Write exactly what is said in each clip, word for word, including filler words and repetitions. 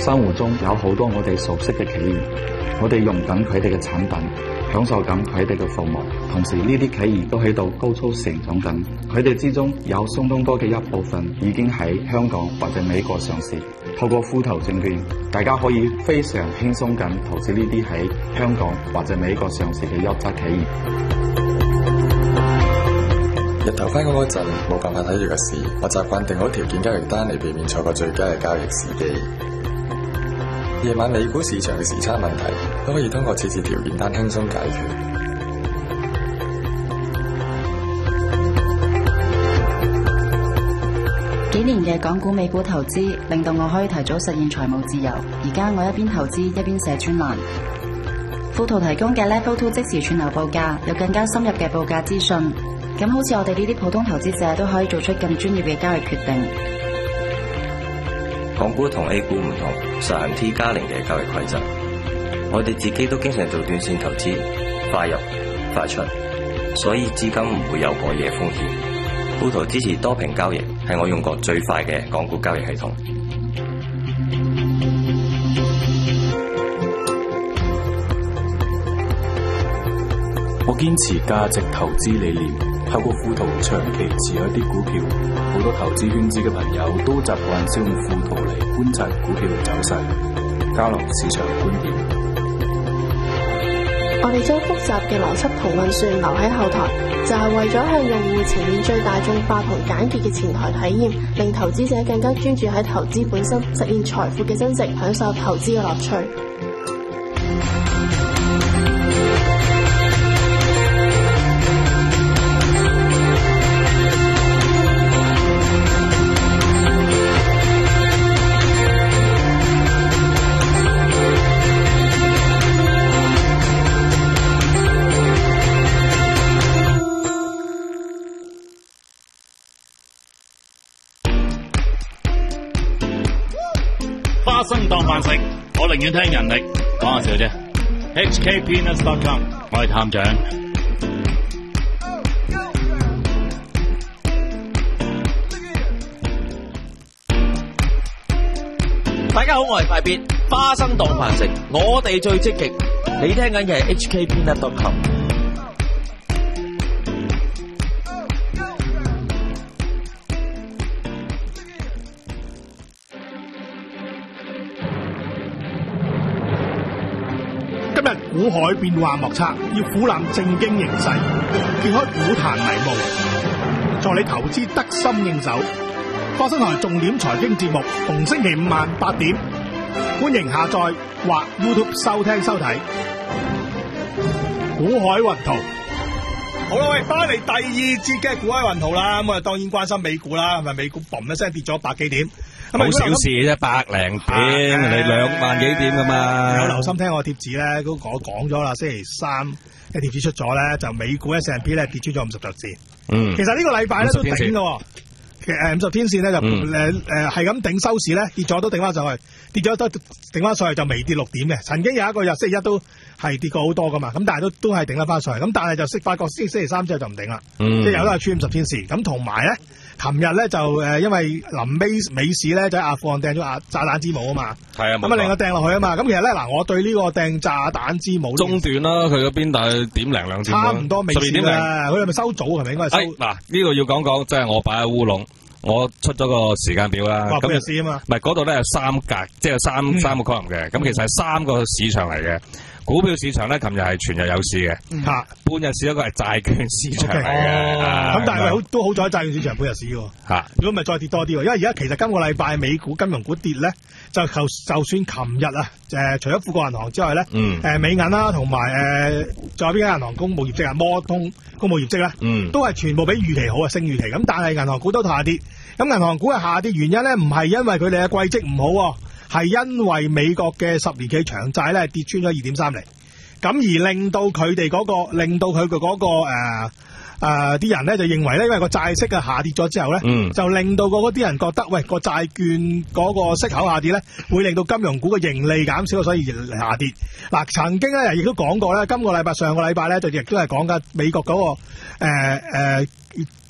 生活中有好多我哋熟悉嘅企業，我哋用緊佢哋嘅產品，享受緊佢哋嘅服務，同時呢啲企業都喺度高速成長緊，佢哋之中有相當多嘅一部分已經喺香港或者美國上市。透過富途證券，大家可以非常輕鬆咁投資呢啲喺香港或者美國上市嘅優質企業。 日頭返工嗰陣冇辦法睇住個市，我習慣定好條件交易單嚟避免錯過最佳嘅交易時機。夜晚美股市場嘅時差問題都可以通過設置條件單輕鬆解決。 幾年嘅港股美股投資令到我可以提早實現財務自由。而家我一邊投資一邊寫專欄。富途提供嘅 Level Two 即時串流報價，有更加深入嘅報價資訊。咁好似我哋呢啲普通投資者都可以做出更專業嘅交易決定。 港股同 A 股唔同，實行 T 加零嘅交易規則。我哋自己都經常做短線投資，快入快出，所以資金唔會有過夜風險。富途支持多屏交易，係我用過最快嘅港股交易系統。 我堅持價值投資理念，透過富途長期持有一啲股票。好多投資圈子嘅朋友都習慣使用富途嚟觀察股票嘅走勢，交流市場觀點。 我哋將複雜嘅邏輯同運算留喺後台，就係為咗向用戶呈現最大眾化同簡潔嘅前台體驗，令投資者更加專注喺投資本身，實現財富嘅增值，享受投資嘅樂趣。 花生當飯食，我寧願聽人力。講下笑啫。H K Peanuts dot com， 我係探長。 大家好，我係快必。花生當飯食，我哋最積極。你聽緊嘅係 H K Peanuts dot com。 今日股海變幻莫測，要俯瞰正經形勢，揭開股壇迷霧，助你投資得心應手。花生台重點財經節目，逢星期五晚八點，歡迎下載或 YouTube 收聽收睇。股海雲圖，好啦，喂，翻嚟第二節嘅股海雲圖啦。咁啊，當然關心美股啦，係咪美股嘣一聲跌咗百幾點？ 好小事啫，百零點，你兩萬幾點噶嘛？ 有留心聽我貼紙咧，都我講咗啦。星期三嘅貼紙出咗咧，就美股 S and P 咧跌穿咗五十日線。嗯，其實呢個禮拜咧都頂嘅。其實誒五十天線咧就誒誒係咁頂收市咧，跌咗都頂翻上去，跌咗都頂翻上去就微跌六點嘅。曾經有一個日星期一都係跌過好多噶嘛，咁但係都都係頂得翻上去。咁但係就識發覺星星期三之後就唔頂啦，嗯、即係有都係穿五十天線。咁同埋咧。琴日咧就誒，因為臨尾美市咧就喺阿富汗掟咗阿炸彈之母啊嘛，係啊，咁啊令佢掟落去啊嘛，咁其實咧嗱，我對呢個掟炸彈之母中段啦，佢嗰邊但係點零兩點， 差唔多美市啦，佢係咪收早係咪應該係收？ 嗱呢、這個要講講，即係我擺喺烏龍，我出咗個時間表啦， 咁日市啊嘛， 唔係嗰度咧有三格，即係三、嗯、三個 column 嘅，咁其實係三個市場嚟嘅。股票市場咧，琴日係全日有市嘅，吓、嗯、半日市一個係債券市場嚟嘅，咁、 哦、但係好都好彩債券市場半日市喎，吓如果咪再跌多啲，因為而家其實今個禮拜美股金融股跌咧，就就就算琴日啊，誒除咗富國銀行之外咧，誒、嗯呃、美銀啦，同埋誒仲有邊間銀行公布業績啊，摩通公布業績咧，嗯、都係全部比預期好啊，勝預期，咁但係銀行股都下跌，咁銀行股嘅下跌原因咧，唔係因為佢哋嘅季績唔好。係因為美國嘅十年期長債咧跌穿咗二點三厘，咁而令到佢哋嗰個，令到佢嘅嗰個誒誒啲人咧就認為咧，因為個債息啊下跌咗之後咧，嗯、就令到嗰啲人覺得，喂個債券嗰個息口下跌咧，會令到金融股嘅盈利減少，所以而下跌。嗱、啊，曾經咧亦都講過咧，今個禮拜、上個禮拜咧就亦都係講緊美國嗰、嗰個誒誒。呃呃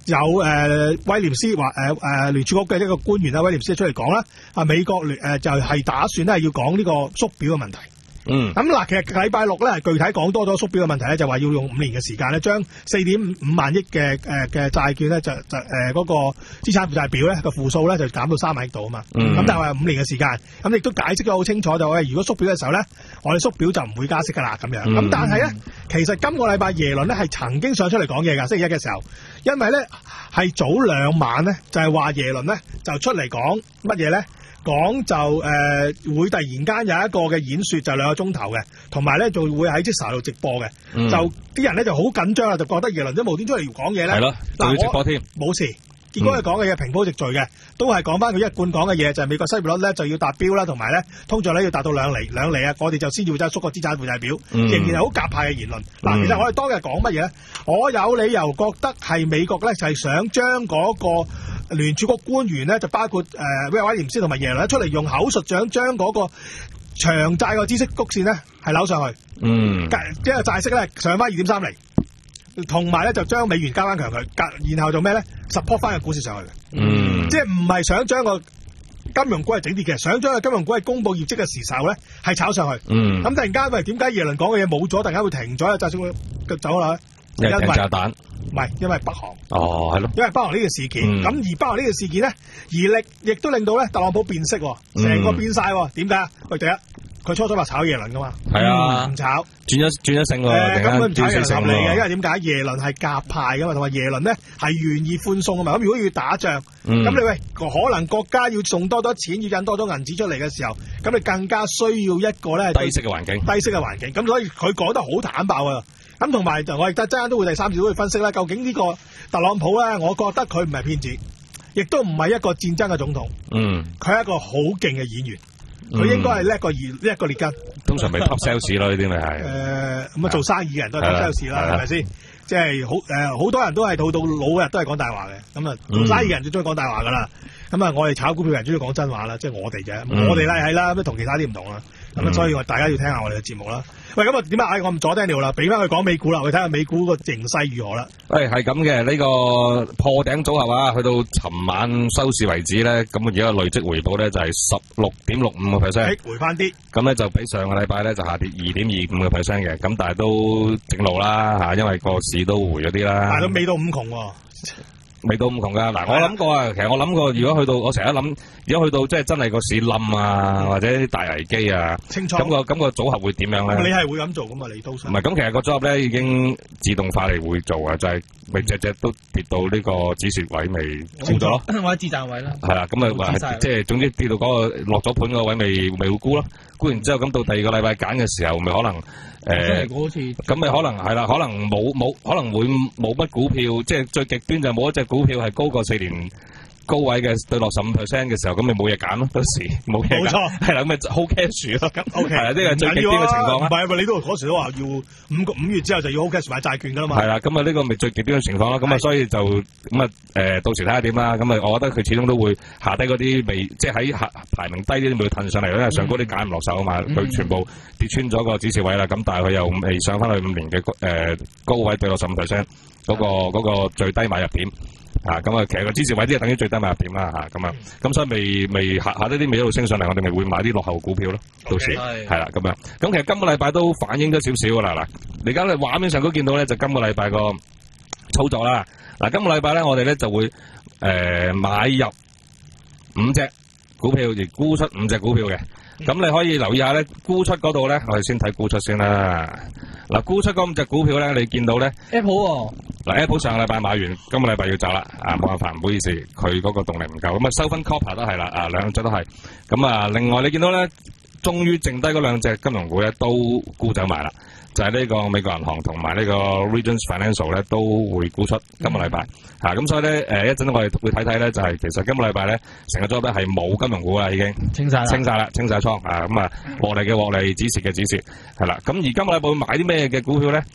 有誒、呃、威廉斯話誒誒聯儲局嘅一個官員啦，威廉斯出嚟講啦，啊美國聯誒、呃、就係、是、打算咧要講呢個縮表嘅問題。 嗯， 咁嗱，其實禮拜六咧具體講多咗縮表嘅問題咧，就話要用五年嘅時間咧，將四點五萬億嘅誒嘅債券咧就就誒嗰、呃那個資產負債表咧個負數咧就減到三萬億度啊嘛。咁、嗯、但係話五年嘅時間，咁亦都解釋咗好清楚就係如果縮表嘅時候咧，我哋縮表就唔會加息噶啦咁樣。咁、嗯、但係咧，其實今個禮拜耶倫咧係曾經上出嚟講嘢㗎，星期一嘅時候，因為咧係早兩晚咧就係、是、話耶倫咧就出嚟講乜嘢咧？講就誒、呃、會突然間有一個嘅演說就兩個鐘頭嘅，同埋咧就會喺即時度直播嘅、嗯，就啲人咧就好緊張啦，就覺得耶倫都無端出嚟講嘢咧，係咯，就要直播添，冇事。結果佢講嘅嘢平鋪直敘嘅，都係講翻佢一貫講嘅嘢，就係、是、美國失業率咧就要達標啦，同埋咧通脹咧要達到兩厘兩厘啊，我哋就先要真係縮個資產負債表，嗯、仍然係好鴿派嘅言論。嗱、嗯，其實我哋當日講乜嘢咧？我有理由覺得係美國咧就係、是、想將嗰個聯儲局官員咧，就包括誒威爾威廉斯同埋耶倫出嚟用口述想將嗰個長債個孳息曲線咧係扭上去，嗯，即係債息咧上翻二點三厘。同埋咧就將美元加翻強佢，然後做咩咧 support 翻個股市上去嘅，嗯，即係唔係想將個金融股係整跌嘅，想將個金融股係公佈業績嘅時候咧係炒上去，嗯，咁突然間喂點解耶倫講嘅嘢冇咗，突然間會停咗，債息會走啦？ 因為炸彈， 唔係因為北韓， 哦係咯， 因為北韓呢個事件，咁、嗯、而北韓呢個事件咧，而力亦都令到咧特朗普變色，成、嗯、個變晒，點解？喂，第一。佢初初話炒耶倫噶嘛，係啊，唔、嗯、炒，轉咗轉咗性喎，誒根本唔炒耶倫合理嘅，因為點解耶倫係鴿派噶嘛，同埋耶倫咧係願意寬鬆噶嘛，咁如果要打仗，咁、嗯、你喂可能國家要送多多錢，要印多多銀紙出嚟嘅時候，咁你更加需要一個咧低息嘅環境， 低息嘅環境，咁所以佢講得好坦白啊，咁同埋我亦得陣間都會第三節都會分析啦，究竟呢個特朗普咧，我覺得佢唔係騙子，亦都唔係一個戰爭嘅總統，嗯，佢係一個好勁嘅演員。佢應該係叻過叻過列根， 通常咪 top sales 咯，呢啲咪係。 誒咁啊，做生意嘅人都係 top sales 啦，係咪先？即係好誒，好多人都係到到老日都係講大話嘅。咁啊，做生意嘅人最中意講大話噶啦。咁啊，我哋炒股票人中意講真話啦，即係我哋啫。我哋咧係啦，咁同其他啲唔同啦。咁啊，所以我大家要聽下我哋嘅節目啦。喂，咁啊點啊？唉，我唔阻 Daniel 啦，俾翻佢講美股啦，我哋睇下美股個形勢如何啦。 喂，係咁嘅，呢個破頂組合啊，去到尋晚收市為止咧，咁而家累積回報咧就係十六點六五個 percent， 回翻啲。咁咧就比上個禮拜咧就下跌二點二五個 percent 嘅，咁但係都正路啦嚇，因為個市都回咗啲啦。 但係都未到五窮喎。 未到咁窮噶，嗱我諗過啊，其實我諗過，如果去到我成日諗，如果去到即係真係個市冧啊，嗯、或者啲大危機啊，咁、那個咁、那個組合會點樣咧？ 你係會咁做噶嘛？你都想？ 唔係，咁其實個組合咧已經自動化嚟會做啊，就係咪隻隻都跌到呢個止蝕位未沽咗咯？ 或者止賺位啦。係啦，咁啊即係總之跌到嗰、那個落咗盤嗰個位未未會沽咯，沽完之後咁到第二個禮拜揀嘅時候，咪可能。誒，咁咪可能係啦，可能冇冇，可能會冇乜股票，即係最極端就冇一隻股票係高過四年高位嘅對落十五 percent 嘅時候，咁咪冇嘢揀咯，到時冇嘢揀，冇錯，係啦，咁咪 hold cash 咯，咁 OK，係啦，呢個最極端嘅情況啦。 唔係，你都嗰時都話要五個五月之後就要 hold cash 買債券噶啦嘛。 係啦，咁啊呢個咪最極端嘅情況啦，咁啊所以就咁啊誒，到時睇下點啦。咁啊，我覺得佢始終都會下低嗰啲未，即係喺下排名低啲都未褪上嚟，因為上高啲揀唔落手啊嘛，佢、嗯、全部跌穿咗個止蝕位啦。咁但係佢又未上翻去五年嘅誒、呃、高位對落十五 percent 嗰個嗰、嗰個最低買入點。啊，咁啊，其實個支持位啲係等於最低買入點啦，吓咁啊，咁、嗯、所以未未下下呢啲未一路升上嚟，我哋咪會買啲落後股票咯，到時係啦，咁樣。咁其實今個禮拜都反映咗少少噶啦，嗱，你而家咧畫面上都見到咧，就今個禮拜個操作啦。嗱，今個禮拜咧，我哋咧就會誒、呃、買入五隻股票，而沽出五隻股票嘅。咁、嗯、你可以留意下咧，沽出嗰度咧，我哋先睇沽出先啦。嗱，沽出嗰五隻股票咧，你見到咧 Apple 喎。 嗱 Apple 上個禮拜買完，今個禮拜要走啦，啊冇辦法，唔好意思，佢嗰個動力唔夠，咁啊收分 Copper 都係啦，啊兩隻都係，咁啊另外你見到咧，終於剩低嗰兩隻金融股咧都沽走埋啦，就係、是、呢個美國銀行同埋呢個 Regions Financial 咧都會沽出今個禮拜，嚇、嗯、咁、啊、所以咧誒一陣我哋會睇睇咧，就係、是、其實今個禮拜咧成個組咧係冇金融股啦已經， 清晒啦， 清晒啦，清晒倉啊咁啊獲利嘅獲利，止蝕嘅止蝕，係啦，咁而今個禮拜會買啲咩嘅股票咧？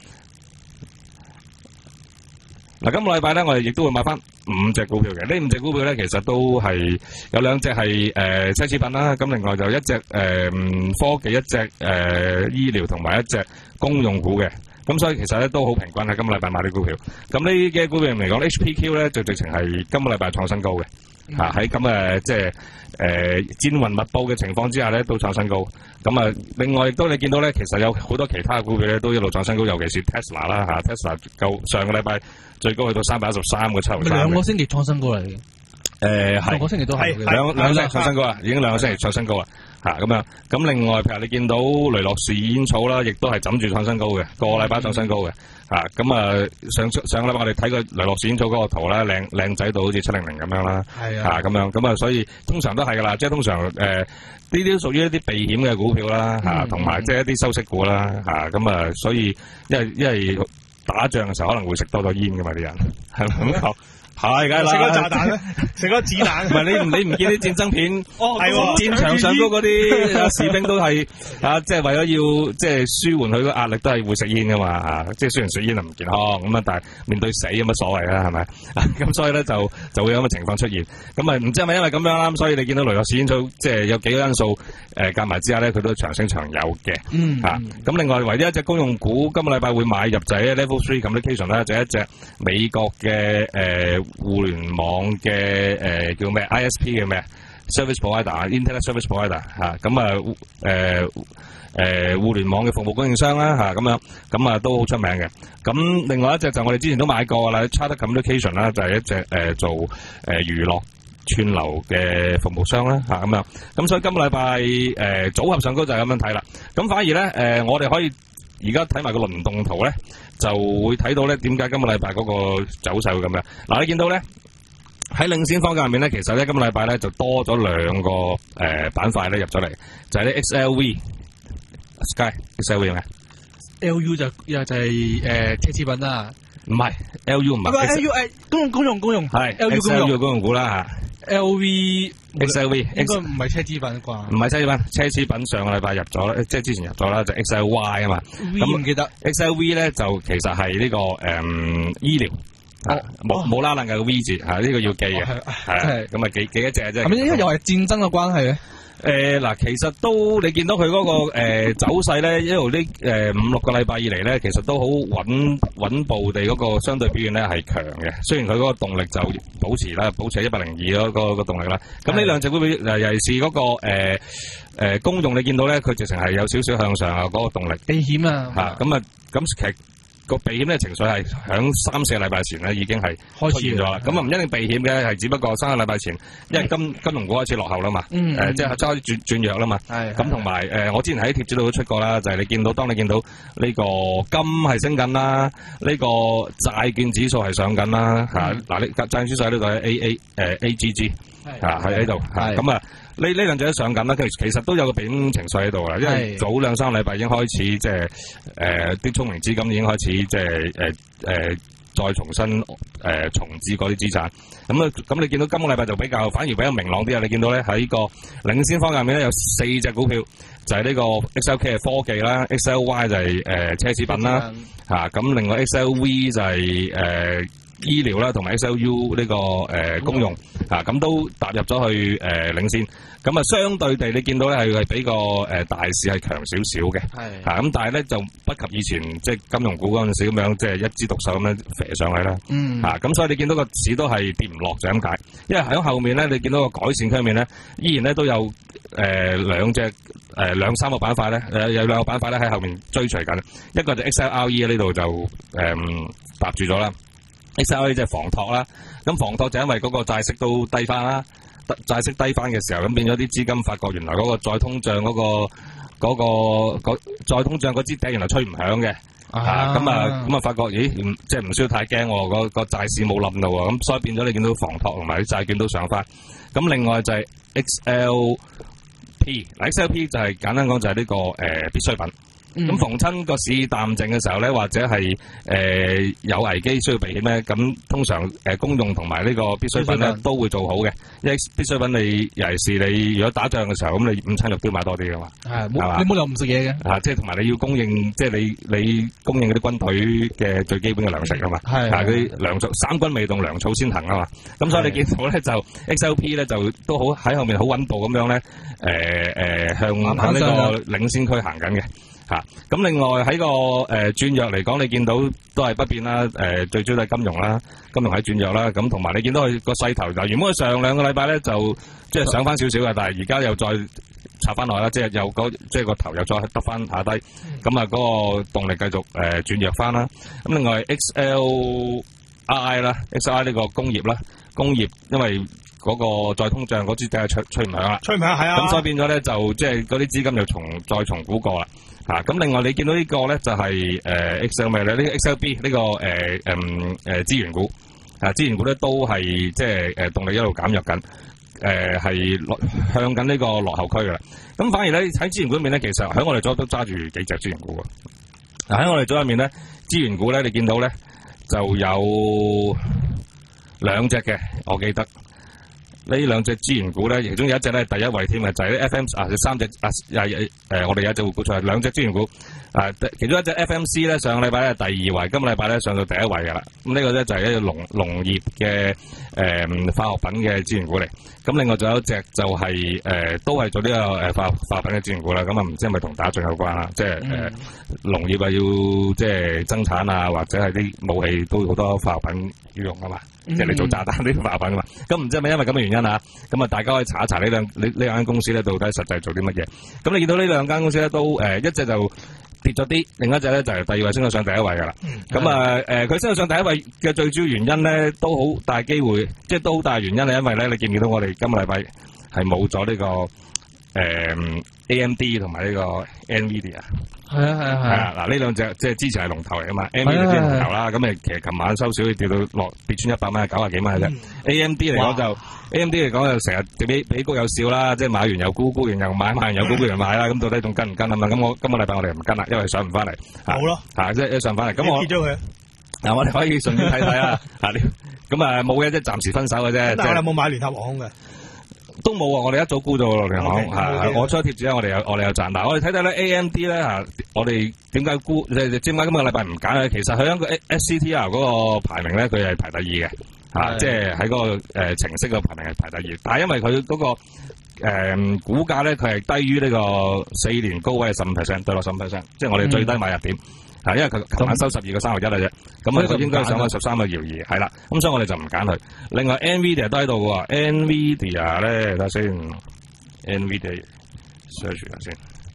嗱，今個禮拜咧，我哋亦都會買翻五隻股票嘅。呢五隻股票咧，其實都係有兩隻係誒奢侈品啦，咁另外就一隻誒、呃、科技，一隻誒、呃、醫療同埋一隻公用股嘅。 咁所以其實咧都好平均喺今個禮拜買啲股票。咁呢啲嘅股票嚟講 ，H P Q 咧就直情係今個禮拜創新高嘅。嚇喺咁誒即係誒戰雲密佈嘅情況之下咧，都創新高。咁啊，另外亦都你見到咧，其實有好多其他嘅股票咧都一路創新高，尤其是 Tesla 啦嚇 ，Tesla 夠上個禮拜最高去到三百一十三個七毫三。 兩個星期創新高嚟嘅。誒係，兩個星期都係兩兩星期創新高啊，已經兩個星期創新高啊。嚇咁樣，咁另外譬如你見到雷諾士煙草啦，亦都係枕住創新高嘅，個禮拜創新高嘅。嚇咁啊，上上個禮拜我哋睇過雷諾士煙草嗰個圖啦，靚靚仔到好似七零零咁樣啦。係啊。嚇咁樣，咁啊，所以通常都係㗎啦，即係通常誒呢啲都屬於一啲避險嘅股票啦。嚇，同埋即係一啲收息股啦。嚇咁啊，所以因為因為打仗嘅時候可能會食多咗煙㗎嘛啲人，係咪咁講？係，梗係啦。 食咗炸彈咧，食咗子彈。 唔係你唔你唔見啲戰爭片？ 哦，係喎。 戰場上高嗰啲士兵都係啊，即係為咗要即係舒緩佢個壓力，都係會食煙噶嘛嚇。即係雖然食煙係唔健康咁啊，但係面對死有乜所謂啦？係咪？咁所以咧就就會有咁嘅情況出現。咁啊唔知係咪因為咁樣啦？咁所以你見到雷諾士煙草即係有幾個因素誒夾埋之下咧，佢都長升長有嘅。嗯。嚇咁另外唯一一隻公用股今個禮拜會買入就係 Level Three Communication 啦，就係一隻美國嘅誒。互聯網嘅誒、呃、叫咩 I S P 嘅咩 service provider、internet service provider 嚇，咁啊誒誒互聯網嘅服務供應商啦嚇，咁樣咁啊都好出名嘅。咁另外一隻就我哋之前都買過啦 Charter Communication 啦，就係一隻誒、呃、做誒、呃、娛樂串流嘅服務商啦嚇，咁樣。咁所以今個禮拜誒組合上高就係咁樣睇啦。咁反而咧誒、呃、我哋可以而家睇埋個輪動圖咧，就會睇到咧點解今個禮拜嗰個走勢會咁樣。嗱，你見到咧喺領先方向入面咧，其實咧今個禮拜咧就多咗兩個誒、呃、板塊咧入咗嚟，就係、是、啲 X L V、Sky X L V 咩 ？L U 就又就係誒奢侈品啦， 唔係 L U 唔係 L U 誒公用公用公用係 L U 公用公用股啦嚇。 L V X L V 應該唔係奢侈品啩？ 唔係奢侈品，奢侈品上個禮拜入咗，即係之前入咗啦，就 X L Y 啊嘛。 咁唔記得 X L V 咧就其實係呢、這個誒、嗯、醫療，冇冇拉冷嘅 V 字嚇，呢、這個要記嘅，係咁啊記記一隻啫。 係咪因為又係戰爭嘅關係咧？ 誒嗱、呃，其實都你見到佢嗰、那個誒、呃、走勢咧，一路呢誒五六個禮拜以嚟咧，其實都好穩穩步地嗰個相對表現咧係強嘅。雖然佢嗰個動力就保持啦，保持喺一百零二嗰個個動力啦。咁呢兩隻股票誒尤其是嗰、那個誒誒、呃呃、公用，你見到咧佢直情係有少少向上啊嗰個動力。 避險啊！ 嚇咁啊咁其實。個避險嘅情緒係響三四個禮拜前咧已經係出現咗啦，咁啊唔一定避險嘅，係只不過三個禮拜前，因為金金融股開始落後啦嘛，誒、嗯呃、即係開始轉轉弱啦嘛，咁同埋誒我之前喺貼紙度都出過啦，就係、是、你見到當你見到呢個金係升緊啦，呢、這個債券指數係上緊啦嚇，嗱你債券指數喺呢度係 A A 誒、呃、A G G 嚇喺喺度嚇，咁啊。呢呢兩隻都上緊啦，其實其實都有個避險情緒喺度啦，因為早兩三個禮拜已經開始即係誒啲聰明資金已經開始即係誒誒再重新誒、呃、重置嗰啲資產，咁啊咁你見到今個禮拜就比較反而比較明朗啲啊！你見到咧喺個領先方向面咧有四隻股票，就係、是、呢個 X L K 係科技啦 ，X L Y 就係、是、誒、呃、奢侈品啦，嚇咁、啊、另外 X L V 就係、是、誒。呃醫療啦，同埋 X L U 呢、這個誒、呃、公用啊，咁都踏入咗去誒、呃、領先。咁啊，相對地你見到咧係係比個誒、呃、大市係強少少嘅，係嚇咁，但係咧就不及以前即係金融股嗰陣時咁樣，即係一枝獨秀咁樣飛上去啦。嗯，嚇咁、啊，所以你見到個市都係跌唔落就咁解。因為喺後面咧，你見到個改善區入面咧，依然咧都有誒、呃、兩隻誒、呃、兩三個板塊咧，誒有兩個板塊咧喺後面追隨緊。一個就 X L R E 呢度就誒、呃、搭住咗啦。X L R E 即係房託啦，咁房託就因為嗰個債息都低翻啦，債息低翻嘅時候，咁變咗啲資金發覺原來嗰個再通脹嗰、嗰個嗰、嗰個再通脹嗰支笛原來吹唔響嘅，啊咁啊咁啊發覺咦即係唔需要太驚喎，個個債市冇冧到喎，咁所以變咗你見到房託同埋啲債券都上翻，咁另外就係 X L P，X L P 就係、是、簡單講就係呢、呢個誒、呃、必需品。咁、嗯、逢親個市淡靜嘅時候咧，或者係誒、呃、有危機需要避險咧，咁通常誒、呃、公用同埋呢個必需品咧都會做好嘅。因為必需品你尤其是你如果打仗嘅時候，咁你午餐肉都要買多啲噶嘛，係嘛？你冇理由唔食嘢嘅，啊即係同埋你要供應，即係你你供應嗰啲軍隊嘅最基本嘅糧食啊嘛，係嗰啲糧草三軍未動，糧草先行啊嘛。咁所以你見到咧就 X L P 咧就都好喺後面好穩步咁樣咧，誒、呃、誒、呃、向向呢個領先區行緊嘅。 嚇。咁另外喺個誒轉弱嚟講，你見到都係不變啦。誒最主要係金融啦，金融喺轉弱啦。咁同埋你見到佢個勢頭就原本佢上兩個禮拜咧就即係上翻少少嘅，但係而家又再插翻落啦，即係有個即係個頭又再得翻下低。咁啊嗰個動力繼續誒轉弱翻啦。咁另外 X L I 啦 ，X L I 呢個工業啦，工業因為嗰個再通脹嗰支梗係吹吹唔響啦， 吹唔響係啊。 咁所以變咗咧就即係嗰啲資金又重再重估過啦。嚇咁另外你見到呢個咧就係誒 X L 咩咧？呢個 X L B 呢個誒誒誒資源股啊，資源股咧都係即係誒動力一路減弱緊，誒係落向緊呢個落後區㗎啦。咁反而咧喺資源股入面咧，其實喺我哋左都揸住幾隻資源股㗎。嗱喺我哋左入面咧，資源股咧你見到咧就有兩隻嘅，我記得。呢兩隻資源股咧，其中有一隻咧第一位添嘅，就係、是、啲 F M 啊，三隻啊，誒、呃、我哋有一隻股出嚟，兩隻資源股啊，其中一隻 F M C 咧，上個禮拜咧第二位，今個禮拜咧上到第一位㗎啦。咁呢個咧就係一個農農業嘅誒、呃、化學品嘅資源股嚟。咁另外仲有一隻就係、是、誒、呃、都係做呢、這個誒化化學品嘅資源股啦。咁啊唔知係咪同打仗有關啦？即係誒、呃、農業啊要即係增產啊，或者係啲武器都好多化學品要用啊嘛。即係你做炸彈呢啲化學品噶嘛，咁唔知係咪因為咁嘅原因啊？咁啊，大家可以查一查呢兩呢呢兩間公司咧，到底實際做啲乜嘢？咁你見到呢兩間公司咧，都誒、呃、一隻就跌咗啲，另一隻咧就係第二位升到上第一位噶啦。咁啊誒，佢、呃、升到上第一位嘅最主要原因咧，都好大機會，即係都好大原因係因為咧，你見唔見到我哋今個禮拜係冇咗呢個誒、呃、A M D 同埋呢個 Nvidia 啊？ 係啊係啊係啊！ 嗱呢兩隻即係之前係龍頭嚟噶嘛 ，Nvidia 係龍頭啦，咁誒其實琴晚收少跌到落跌穿一百蚊，九十幾蚊嘅啫。A M D 嚟講就 A M D 嚟講就成日俾俾谷有笑啦，即係買完又沽，沽完又買，買完又沽，沽完又買啦。咁到底仲跟唔跟啊嘛？咁我今個禮拜我哋唔跟啦，因為上唔翻嚟。 好咯， 嚇即係一上翻嚟，咁我跌咗佢。 嗱我哋可以順便睇睇啦。嚇咁啊冇嘅，即係暫時分手嘅啫。 但係我有冇買聯合航空嘅？ 都冇啊！我哋一早沽咗落嚟講，係我出貼紙我哋有我哋有賺。嗱，我哋睇睇咧 A M D 咧嚇，我哋點解沽？即係點解今個禮拜唔揀咧？其實佢喺個 S C T R 嗰個排名咧，佢係排第二嘅嚇，即係喺嗰個誒程式個排名係排第二。但係因為佢嗰個誒股價咧，佢係低於呢個四年高位嘅十五 percent，對落十五 percent，即係我哋最低買入點。係，因為佢琴晚收十二個三毫一啦啫，咁啊佢應該上翻十三個搖二，係啦，咁所以我哋就唔揀佢。另外 Nvidia 都喺度嘅喎 ，Nvidia 咧睇下先 ，Nvidia search 下先，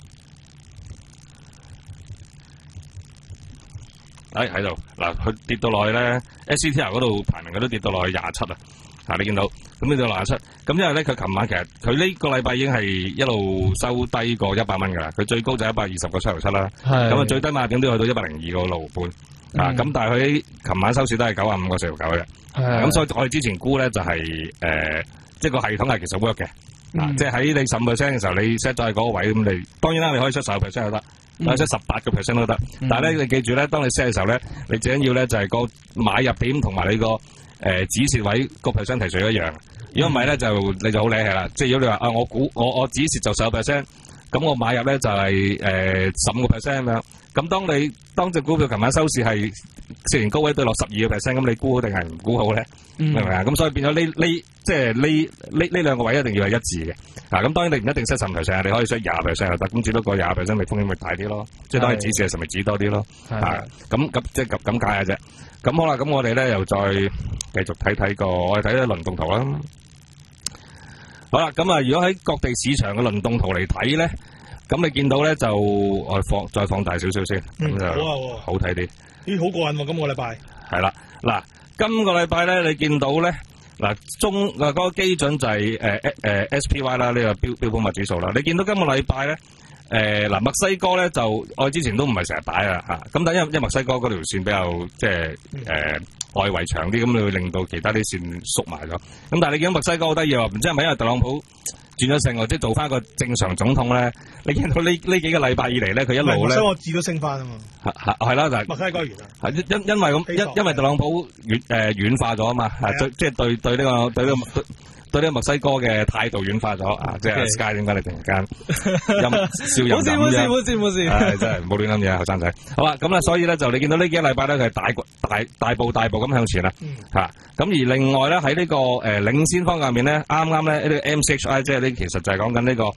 喺喺度嗱，佢跌到落去咧 ，S C T R 嗰度排名佢都跌到落去廿七啊。啊！你見到咁呢度廿七，咁因為咧佢琴晚其實佢呢個禮拜已經係一路收低過一百蚊㗎啦，佢最高就一百二十個七毫七啦，咁啊最低買點都去到一百零二個六半，嗯、啊咁但係佢琴晚收市都係九十五個四毫九嘅，咁所以我哋之前估咧就係、是、誒、呃，即係個系統係其實 work 嘅，嗯、啊即係喺你十五 percent 嘅時候，你 set 咗喺嗰個位咁你，當然啦你可以 set 十個 percent 都得，或者 set 十八個 percent 都得，嗯、但係咧你記住咧，當你 set 嘅時候咧，你最緊要咧就係個買入點同埋你個。誒、呃、止蝕位個 percent 提水一樣，如果唔係咧就你就好理氣啦。即係如果你話啊，我估我我止蝕就十個 percent，咁我買入咧就係誒十五個 percent 咁樣。咁當你當隻股票琴晚收市係四年高位對落十二個 percent，咁你估好定係唔估好咧？明唔明啊？咁所以變咗呢呢即係呢呢呢兩個位一定要係一致嘅。嗱、啊，咁當然你唔一定 set 十 percent，你可以 set 廿 percent 就得。咁只不過廿 percent 咪風險咪大啲咯。即係當你止蝕嘅時候咪止多啲咯。係咁咁即係咁咁解嘅啫。咁好啦，咁我哋咧又再繼續睇睇個，我哋睇睇輪動圖啦。好啦，咁啊，如果喺各地市場嘅輪動圖嚟睇咧，咁你見到咧就我放再放大少少先，咁、嗯、就好睇啲。 咦，好過癮喎！今個禮拜係啦，嗱，今個禮拜咧，你見到咧，嗱中啊嗰、那個基準就係誒誒 S P Y 啦，呢個標標普物指數啦。你見到今個禮拜咧？誒嗱、呃，墨西哥咧就我之前都唔係成日擺啊嚇，咁但係因為因為墨西哥嗰條線比較即係誒外圍長啲，咁你會令到其他啲線縮埋咗。咁但係你見到墨西哥好得意喎，唔知係咪因為特朗普轉咗性，或者做翻個正常總統咧？你見到呢呢幾個禮拜以嚟咧，佢一路咧， 所以我字都升翻啊嘛。 係係啦，就係墨西哥完啦。係因因為咁因因為特朗普軟誒軟化咗啊嘛，係即係對對呢個對呢個。對呢個墨西哥嘅態度軟化咗啊！即係 Sky 點解你突然間陰笑陰咁樣？冇事冇事冇事冇事，真係唔好亂諗嘢，後生仔。好啦，咁啦，所以咧就你見到呢幾個禮拜咧，佢係大大大步大步咁向前啦嚇。咁、嗯啊、而另外咧喺呢、這個誒、呃、領先方向面咧，啱啱咧呢個 M C H I 即係呢其實就係講緊呢個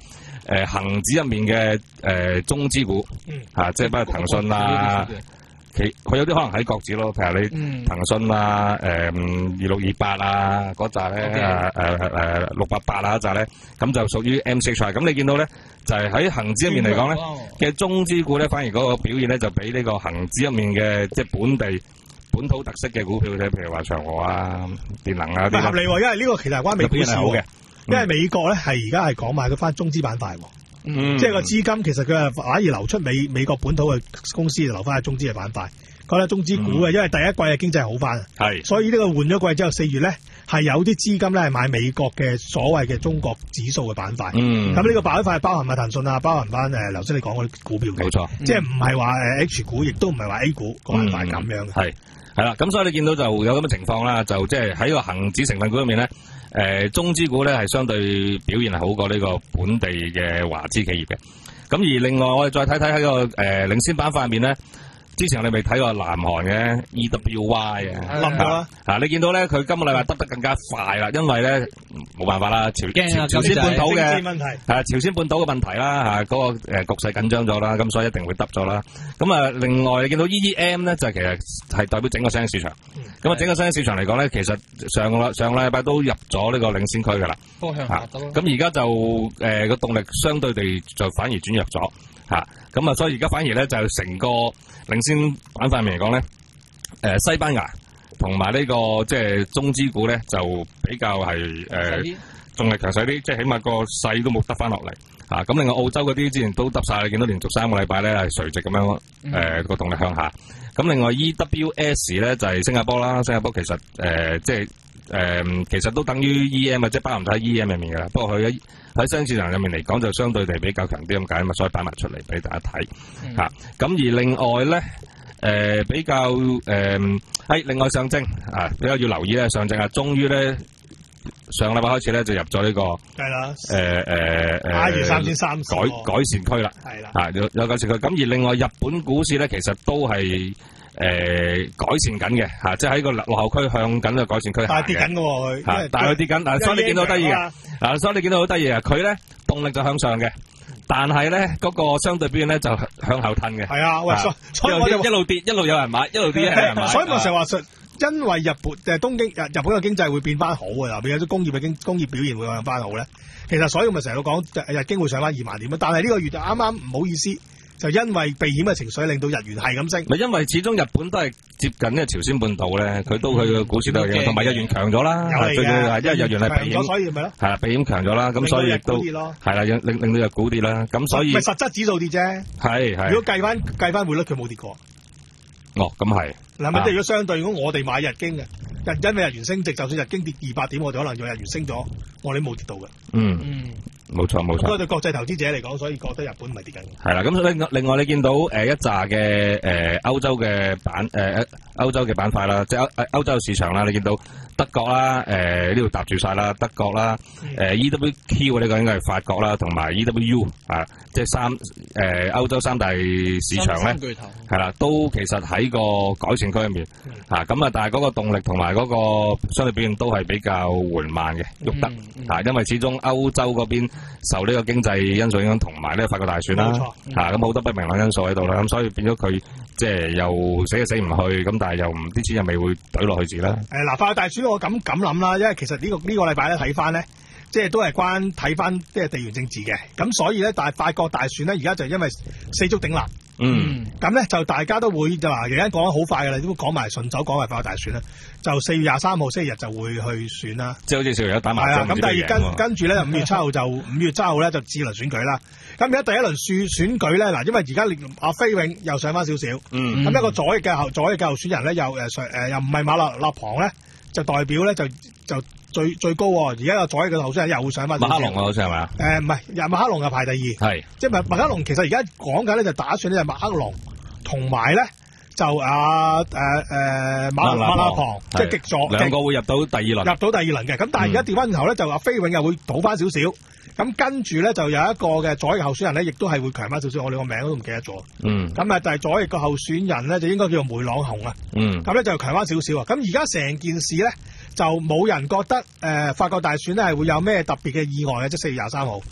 誒恒指入面嘅誒中資股，嚇，即係包括騰訊啊。其佢有啲可能喺國指咯，譬如你騰訊啊、誒二六二八啊嗰扎咧，誒誒誒六八八啊嗰扎咧，咁就屬於 M 四 H。咁你見到咧，就係喺恒指入面嚟講咧嘅中資股咧，反而嗰個表現咧就比呢個恒指入面嘅即係本地本土特色嘅股票咧，譬如話長和啊、電能啊啲， 合理喎，因為呢個其實係關美股事嘅，因為美國咧係而家係講買咗翻中資板塊喎。嗯、即係個資金其實佢係反而流出美美國本土嘅公司，就留翻喺中資嘅板塊，覺得中資股嘅，嗯、因為第一季嘅經濟好翻，係，所以呢個換咗季之後四月咧係有啲資金咧係買美國嘅所謂嘅中國指數嘅板塊，咁呢、嗯、個板塊包含埋騰訊啊，包含翻誒頭先你講嗰啲股票嘅，冇錯，即係唔係話誒 H 股，亦都唔係話 A 股個板塊咁樣嘅，係係啦，咁所以你見到就有咁嘅情況啦，就即係喺個恆指成分股入面咧。誒、呃、中資股咧係相對表現係好過呢個本地嘅華資企業嘅，咁而另外我哋再睇睇喺個誒、呃、領先板塊入面咧，之前我哋未睇過南韓嘅 E W Y 嘅，冧咗啦，啊你見到咧佢今個禮拜得得更加快啦，因為咧冇辦法啦，朝朝朝鮮半島嘅係朝鮮半島嘅問題啦，嚇、那、嗰個誒局勢緊張咗啦，咁所以一定會得咗啦。咁啊另外你見到 E E M 咧就其實係代表整個新興市場。咁啊，整個新興市場嚟講咧，其實上個上個禮拜都入咗呢個領先區㗎啦。方向下得咯。咁而家就誒個、呃、動力相對地就反而轉弱咗嚇。咁啊，所以而家反而咧就成個領先板塊面嚟講咧，誒、呃、西班牙同埋呢個即係中資股咧就比較係誒動力強勢啲，即係起碼個勢都冇得翻落嚟嚇。咁另外澳洲嗰啲之前都得晒，你見到連續三個禮拜咧係垂直咁樣誒個動力向下。咁另外 E W S 咧就係新加坡啦，新加坡其實誒、呃、即係誒、呃、其實都等於 E M 啊，即係包含喺 E M 入面㗎啦。不過佢喺喺新興市場入面嚟講，就相對地比較強啲咁解啊嘛，所以擺埋出嚟俾大家睇嚇。咁、嗯、而另外咧誒、呃、比較誒係、呃、另外上證啊，比較要留意咧，上證啊，終於咧上禮拜開始咧就入咗呢、這個係啦誒誒誒 I 三千三改改善區啦，係啦啊有有改善區。咁而另外日本股市咧，其實都係誒、呃、改善緊嘅嚇，即係喺個落後區向緊嘅改善區，但係跌緊嘅喎佢，但係佢跌緊，但係所以你見到好得意嘅，嗱所以你見到好得意啊，佢咧動力就向上嘅，但係咧嗰個相對表現咧就向後褪嘅，係啊，喂，所以我哋一路跌一路有人買，一路跌有人買，所以我成日話實。因為日本誒東京日日本嘅經濟會變翻好嘅，特別有啲工業嘅經工業表現會向翻好咧。其實所以我咪成日都講日經會上翻二萬點，但係呢個月就啱啱唔好意思，就因為避險嘅情緒令到日元係咁升。咪因為始終日本都係接近呢個朝鮮半島咧，佢都佢嘅股市都係同埋日元強咗啦，最主要係因為日元係避險，所以咪咯係啦，避險強咗啦，咁所以亦都係啦，令令到日股跌啦，咁所以咪實質指數跌啫。係係。如果計翻計翻匯率，佢冇跌過。哦，咁係。嗱，咪即係如果相對，如果我哋買日經嘅，日因為日元升值，就算日經跌二百點，我哋可能用日元升咗，我哋冇跌到嘅。嗯嗯，冇錯冇錯。不過對國際投資者嚟講，所以覺得日本唔係跌緊。係啦，咁另另外你見到誒、呃、一紮嘅誒歐洲嘅板誒歐洲嘅板塊啦，即係歐歐洲市場啦，你見到德國啦，誒呢度搭住晒啦，德國啦，誒、嗯呃、E W Q 呢個應該係法國啦，同埋 E W U 啊，即係三誒、呃、歐洲三大市場咧，係啦，都其實喺個改善區入面嚇，咁啊，但係嗰個動力同埋嗰個相對表現都係比較緩慢嘅，喐得嚇，因為始終歐洲嗰邊受呢個經濟因素影響，同埋呢個法國大選啦嚇，咁好多不明朗因素喺度啦，咁所以變咗佢即係又死又死唔去，咁但係又唔啲錢又未會懟落去住啦。誒嗱，法國大選我咁咁諗啦，因為其實呢個呢個禮拜咧睇翻咧，即係都係關睇翻即係地緣政治嘅，咁所以咧，但係法國大選咧而家就因為四足鼎立。嗯，咁咧就大家都會就話，而家講得好快噶啦，都講埋順手講埋法國大選啦，就四月廿三號星期日就會去選啦，即係好似四月一打麻將咁。第二跟跟住咧，五月七號就五月七號咧就智輪選舉啦。咁而家第一輪選選舉咧，嗱，因為而家阿菲永又上翻少少，嗯，咁一個左翼嘅候左翼嘅候選人咧，又誒上誒又唔係馬勒勒龐咧，就代表咧就就最最高喎。而家個左翼嘅候選人又會上翻。馬克龍啊，好似係咪啊？誒唔係，馬克龍又排第二，係即係馬馬克龍其實而家講緊咧就打算咧就馬克龍同埋咧就啊誒誒馬馬勒龐，即係極左兩個會入到第二輪，入到第二輪嘅。咁但係而家調翻轉頭咧，就阿菲永又會倒翻少少。咁跟住咧就有一個嘅左翼候選人咧，亦都係會強翻少少，我哋個名都唔記得咗。嗯。咁啊，就係左翼個候選人咧，就應該叫做梅朗雄啊。嗯。咁咧就強翻少少啊。咁而家成件事咧，就冇人覺得誒、呃、法國大選咧係會有咩特別嘅意外嘅，即係四月廿三號。嗯。咁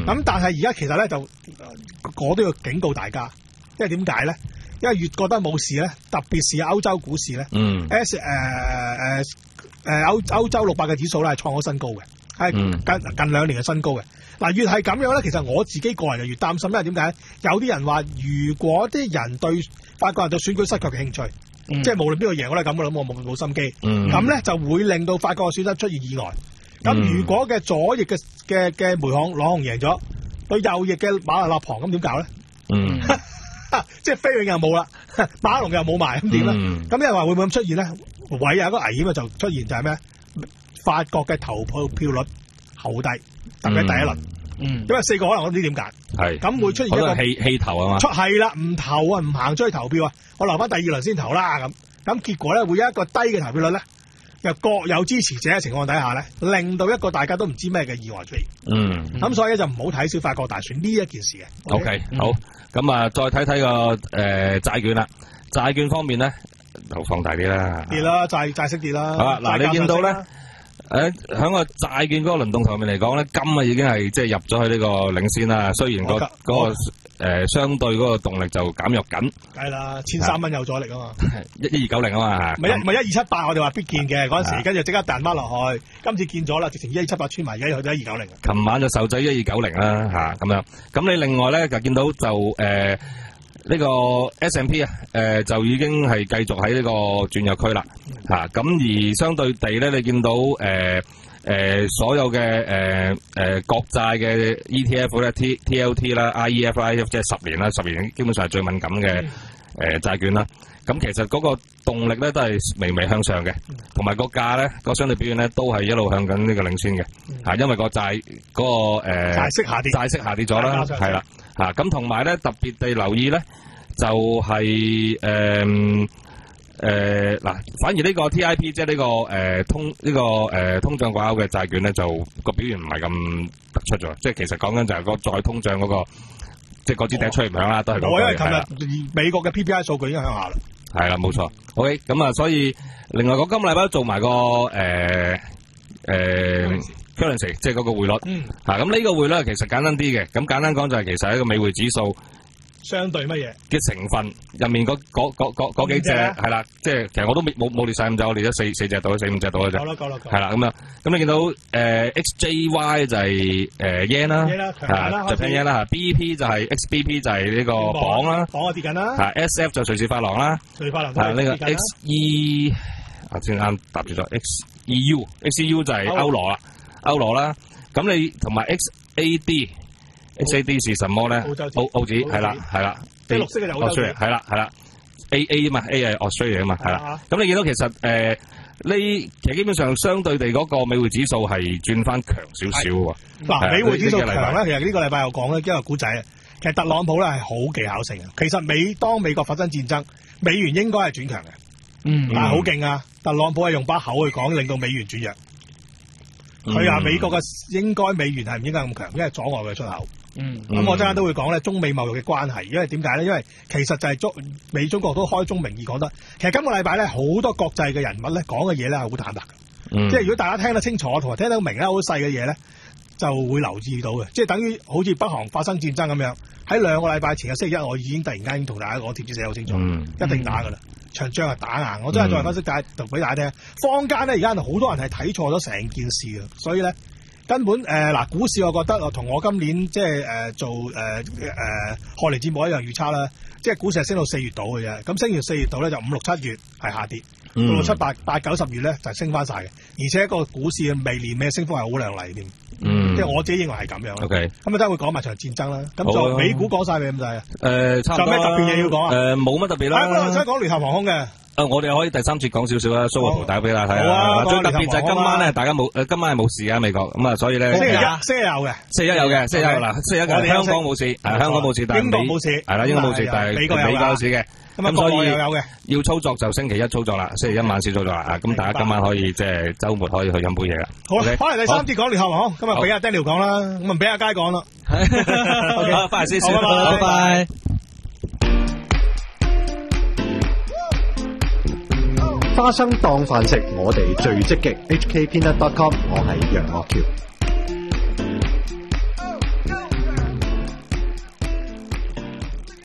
咁但係而家其實咧就我都要警告大家，因為點解咧？因為越覺得冇事咧，特別是歐洲股市咧，嗯，S 誒誒誒歐歐洲六百嘅指數咧係創咗新高嘅，係近近兩年嘅新高嘅。嗱，越係咁樣咧，其實我自己個人就越擔心，因為點解？有啲人話，如果啲人對法國人對選舉失去嘅興趣，嗯、即係無論邊個贏我都係咁嘅諗，我冇冇心機，咁咧、嗯、就會令到法國嘅選擇出現意外。咁、嗯、如果嘅左翼嘅嘅嘅梅朗朗雄贏咗，對右翼嘅馬勒勒龐咁點搞咧？嗯，即係菲永又冇啦，馬龍又冇埋，咁點咧？咁有人話會唔會咁出現咧？唯有一個危險嘅就出現就係咩？法國嘅投票票率好低，特別第一輪。嗯，因為四個可能我唔知點解，係咁會出現一個氣氣頭啊嘛，出係啦，唔投啊，唔行出去投票啊，我留翻第二輪先投啦咁，咁結果咧會有一個低嘅投票率咧，又各有支持者嘅情況底下咧，令到一個大家都唔知咩嘅意外出現。嗯，咁所以就唔好睇小法國大選呢一件事嘅。 O K，好，咁啊再睇睇個誒債券啦，債券方面咧就放大啲啦，跌啦， 債債息跌啦。 好啦，嗱你見到咧。誒，喺個債券嗰個輪動上面嚟講咧，金啊已經係即係入咗去呢個領先啦。雖然、嗰個嗰、嗰個誒、呃、相對嗰個動力就減弱緊。 係啦，千三蚊有阻力啊嘛。 一一二九零啊嘛。 唔係一唔係一二七八，我哋話必見嘅嗰陣時，跟住即刻彈翻落去。今次見咗啦，直情一二七八穿埋，而家去到一二九零。 琴晚就受制一二九零啦，吓咁樣。咁你另外咧就見到就誒。呃呢個 S and P 啊，誒就已經係繼續喺呢個轉弱區啦，嚇咁、嗯、而相對地咧，你見到誒誒、呃呃、所有嘅誒誒國債嘅 E T F 咧 T T L T 啦 I E F I E F 即係十年啦，十年基本上係最敏感嘅誒、呃、債券啦。咁其實嗰個動力咧都係微微向上嘅，同埋個價咧個相對表現咧都係一路向緊呢個領先嘅，嚇、嗯，因為個債嗰、那個誒、呃、 債息下跌， 債息下跌咗啦，係啦。啊，咁同埋咧，特別地留意咧，就係誒誒嗱，反而呢個 T I P 即係呢個誒、呃、通呢、這個誒、呃、通脹掛鈎嘅債券咧，就個表現唔係咁突出咗。即係其實講緊就係個再通脹嗰、那個，即係嗰支笛吹唔響啦，都係嗰個。 我因為琴日美國嘅 P P I 數據已經向下啦。 係啦，冇錯。OK，咁啊，所以另外個今個禮拜都做埋個誒誒。呃呃 currency 即係嗰個匯率，嗯，嚇咁呢個匯率其實簡單啲嘅，咁簡單講就係其實係一個美匯指數相對乜嘢嘅成分入面嗰嗰嗰嗰嗰幾隻係啦，即係其實我都冇冇列曬咁多，我列咗四四隻到，四五隻到嘅啫。 夠啦夠啦， 係啦咁樣，咁你見到誒 X J Y 就係誒 yen 啦，嚇 Japan yen 啦嚇 B P 就係 X B P 就係呢個鎊啦， 鎊啊跌緊啦， 嚇 S F 就瑞士法郎啦， 瑞士法郎係呢個 X E 啊先啱答住咗 X E U X E U 就係歐羅啦。歐羅啦，咁你同埋 X A D，X A D 是什麼咧？澳洲澳澳紙係啦係啦， 即係綠色嘅就澳洲紙， 係啦係啦 ，A A 啊嘛 ，A 係 Australia 啊嘛，係啦。咁你見到其實誒呢，其實基本上相對地嗰個美匯指數係轉翻強少少喎。 嗱，美匯指數強咧，其實呢個禮拜又講咧，一個古仔啊。其實特朗普咧係好技巧性嘅。其實美當美國發生戰爭，美元應該係轉強嘅，嗯，但係好勁啊！特朗普係用把口去講，令到美元轉弱。佢話美國嘅應該美元係唔應該咁強，因為阻礙佢出口。嗯，咁我陣間都會講咧中美貿易嘅關係，因為點解咧？因為其實就係中美中國都開宗明義講得，其實今個禮拜咧好多國際嘅人物咧講嘅嘢咧係好坦白嘅。嗯，即係如果大家聽得清楚同埋聽得明咧好細嘅嘢咧，就會留意到嘅。即係等於好似北韓發生戰爭咁樣，喺兩個禮拜前嘅星期一，我已經突然間同大家講貼紙寫好清楚，嗯、一定打㗎啦。場仗係打硬，我真係再分析解讀俾大家聽。坊間咧而家好多人係睇錯咗成件事嘅，所以咧根本誒嗱、呃、股市，我覺得同我今年即係誒做誒誒賀年節目一樣預測啦。即係股市係升到四月度嘅啫，咁升完四月度咧就五六七月係下跌，嗯、到到七八八九十月咧就升翻晒嘅，而且個股市嘅未年嘅升幅係好亮麗添。嗯，即係我自己認為係咁樣。O K，咁啊，真係會講埋場戰爭啦。咁就美股講晒未咁滯啊？誒，差唔多。仲有咩特別嘢要講啊？誒，冇乜特別啦。係我想講聯合航空嘅。誒，我哋可以第三節講少少啦，蘇華圖打俾大家睇下。最特別就係今晚咧，大家冇誒，今晚係冇事啊，美國咁啊，所以咧。星期一，星期一有嘅。星期一有嘅，星期一有嗱，星期一嘅香港冇事，香港冇事，但係英國冇事，係啦，英國冇事，但係美國有事嘅。咁所以要操作就星期一操作啦，星期一晚先操作啦。啊，咁大家今晚可以即係週末可以去飲杯嘢啦。好，翻嚟第三節講聯合航空，今日俾阿 Daniel 講啦，咁啊俾阿佳講啦。好，翻嚟先，拜拜。 花生當飯食，我哋最積極。H K Peanut dot com， 我係楊岳橋。